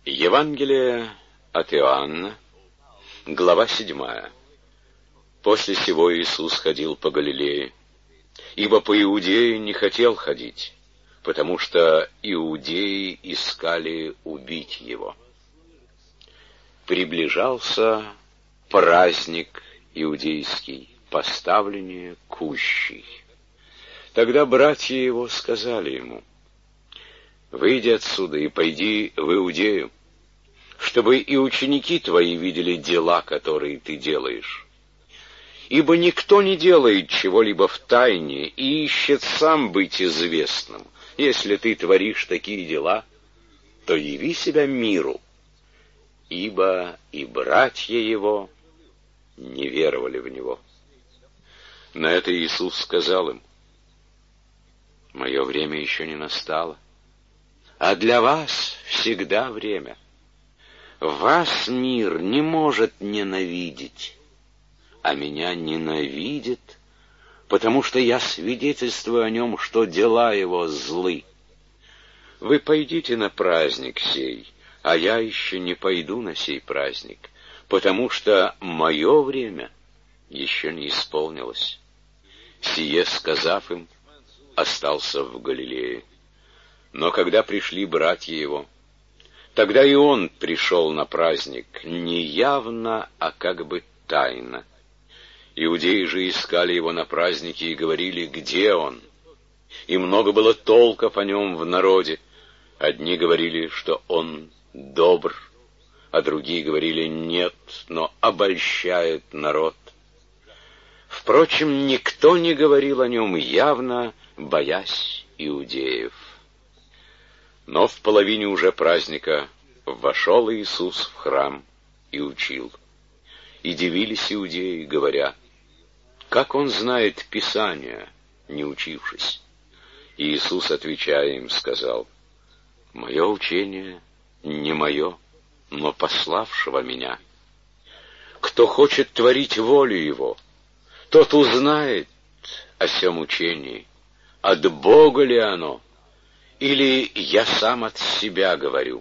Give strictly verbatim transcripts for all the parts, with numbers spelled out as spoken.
Евангелие от Иоанна, глава седьмая. После сего Иисус ходил по Галилее, ибо по Иудее не хотел ходить, потому что иудеи искали убить его. Приближался праздник иудейский, поставление кущей. Тогда братья его сказали ему: «Выйди отсюда и пойди в Иудею, чтобы и ученики твои видели дела, которые ты делаешь. Ибо никто не делает чего-либо в тайне и ищет сам быть известным. Если ты творишь такие дела, то яви себя миру». Ибо и братья его не веровали в него. На это Иисус сказал им: «Мое время еще не настало, а для вас всегда время. Вас мир не может ненавидеть, а меня ненавидит, потому что я свидетельствую о нем, что дела его злы. Вы пойдите на праздник сей, а я еще не пойду на сей праздник, потому что мое время еще не исполнилось». Сие сказав им, остался в Галилее. Но когда пришли братья его, тогда и он пришел на праздник, не явно, а как бы тайно. Иудеи же искали его на празднике и говорили: «Где он?» И много было толков о нем в народе. Одни говорили, что он добр, а другие говорили: «Нет, но обольщает народ». Впрочем, никто не говорил о нем явно, боясь иудеев. Но в половине уже праздника вошел Иисус в храм и учил. И дивились иудеи, говоря: «Как он знает Писания, не учившись?» И Иисус, отвечая им, сказал: «Мое учение не мое, но пославшего меня. Кто хочет творить волю его, тот узнает о сем учении, от Бога ли оно, или я сам от себя говорю.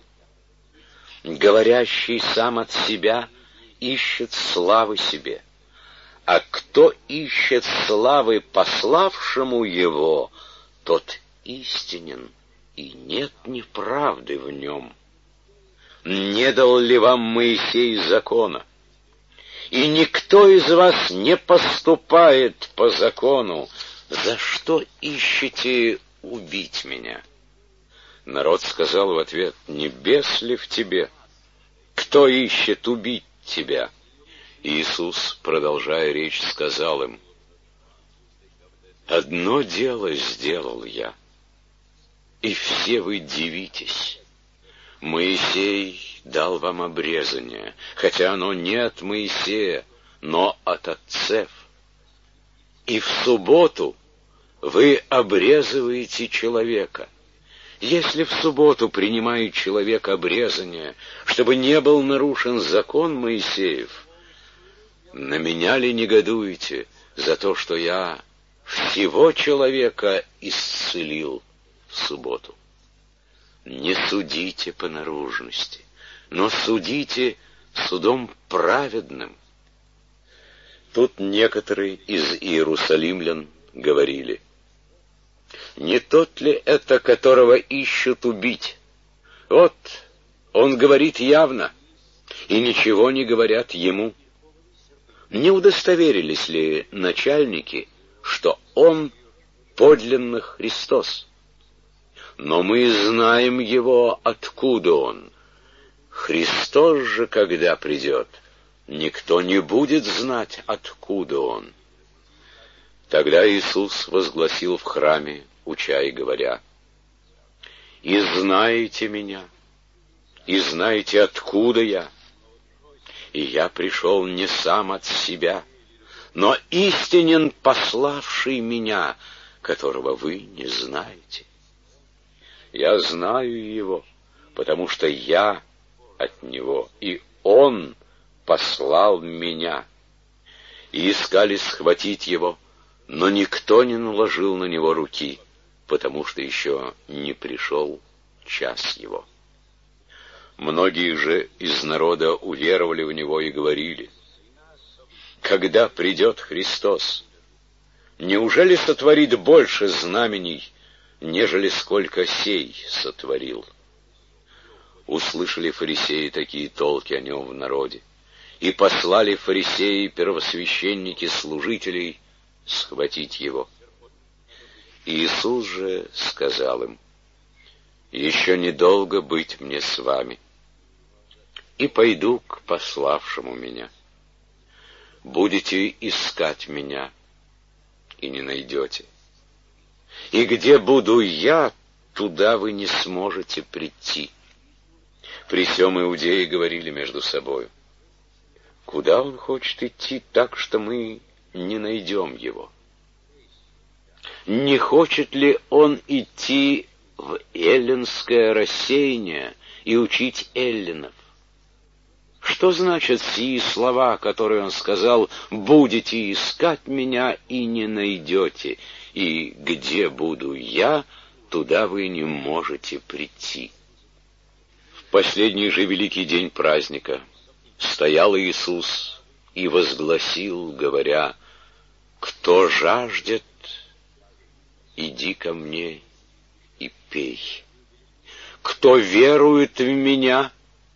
Говорящий сам от себя ищет славы себе, а кто ищет славы пославшему его, тот истинен, и нет неправды в нем. Не дал ли вам Моисей закона? И никто из вас не поступает по закону. За что ищете убить меня?» Народ сказал в ответ: «Небес ли в тебе? Кто ищет убить тебя?» Иисус, продолжая речь, сказал им: «Одно дело сделал я, и все вы дивитесь. Моисей дал вам обрезание, хотя оно не от Моисея, но от отцев. И в субботу вы обрезываете человека. Если в субботу принимает человек обрезание, чтобы не был нарушен закон Моисеев, на меня ли негодуете за то, что я всего человека исцелил в субботу? Не судите по наружности, но судите судом праведным». Тут некоторые из иерусалимлян говорили: «Не тот ли это, которого ищут убить? Вот, он говорит явно, и ничего не говорят ему». Не удостоверились ли начальники, что он подлинно Христос? Но мы знаем его, откуда он. Христос же, когда придет, никто не будет знать, откуда он. Тогда Иисус возгласил в храме, уча и говоря: «И знаете меня, и знаете, откуда я. И я пришел не сам от себя, но истинен пославший меня, которого вы не знаете. Я знаю его, потому что я от него, и он послал меня». И искали схватить его, но никто не наложил на него руки, потому что еще не пришел час его. Многие же из народа уверовали в него и говорили: когда придет Христос, неужели сотворит больше знамений, нежели сколько сей сотворил? Услышали фарисеи такие толки о нем в народе, и послали фарисеи, первосвященники, служителей схватить его. Иисус же сказал им: еще недолго быть мне с вами, и пойду к пославшему меня. Будете искать меня, и не найдете. И где буду я, туда вы не сможете прийти. При сем иудеи говорили между собою: куда он хочет идти так, что мы не найдем его? Не хочет ли он идти в эллинское рассеяние и учить эллинов? Что значат сии слова, которые он сказал: будете искать меня и не найдете, и где буду я, туда вы не можете прийти? В последний же великий день праздника стоял Иисус и возгласил, говоря: кто жаждет, иди ко мне и пей. Кто верует в меня,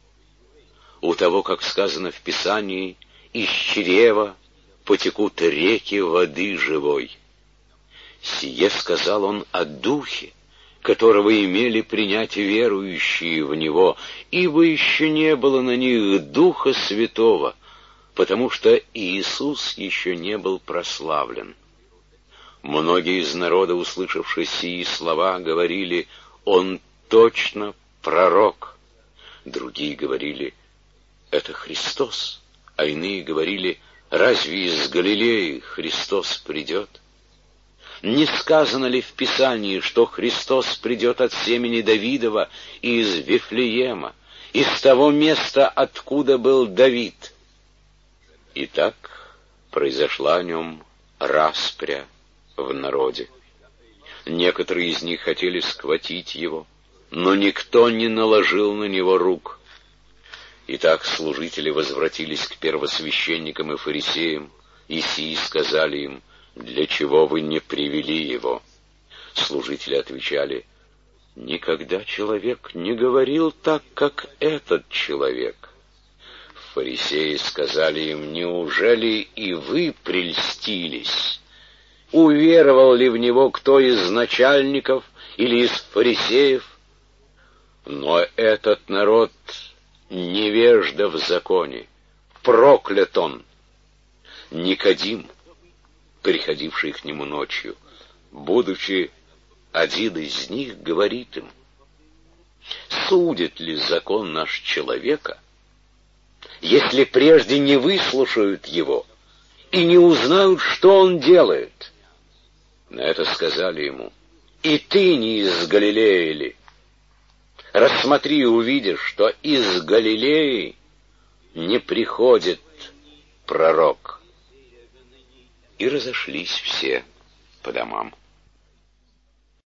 у того, как сказано в Писании, из чрева потекут реки воды живой. Сие сказал он о Духе, которого имели принять верующие в Него, ибо еще не было на них Духа Святого, потому что Иисус еще не был прославлен. Многие из народа, услышавши сии слова, говорили: он точно пророк. Другие говорили: это Христос, а иные говорили: разве из Галилеи Христос придет? Не сказано ли в Писании, что Христос придет от семени Давидова и из Вифлеема, из того места, откуда был Давид? Итак, произошла о нем распря в народе. Некоторые из них хотели схватить его, но никто не наложил на него рук. Итак, служители возвратились к первосвященникам и фарисеям, и сии сказали им: для чего вы не привели его? Служители отвечали: никогда человек не говорил так, как этот человек. Фарисеи сказали им: неужели и вы прельстились? Уверовал ли в него кто из начальников или из фарисеев? Но этот народ невежда в законе, проклят он. Никодим, приходивший к нему ночью, будучи один из них, говорит им: судит ли закон наш человека, если прежде не выслушают его и не узнают, что он делает? На это сказали ему: и ты не из Галилеи ли? Рассмотри и увидишь, что из Галилеи не приходит пророк. И разошлись все по домам.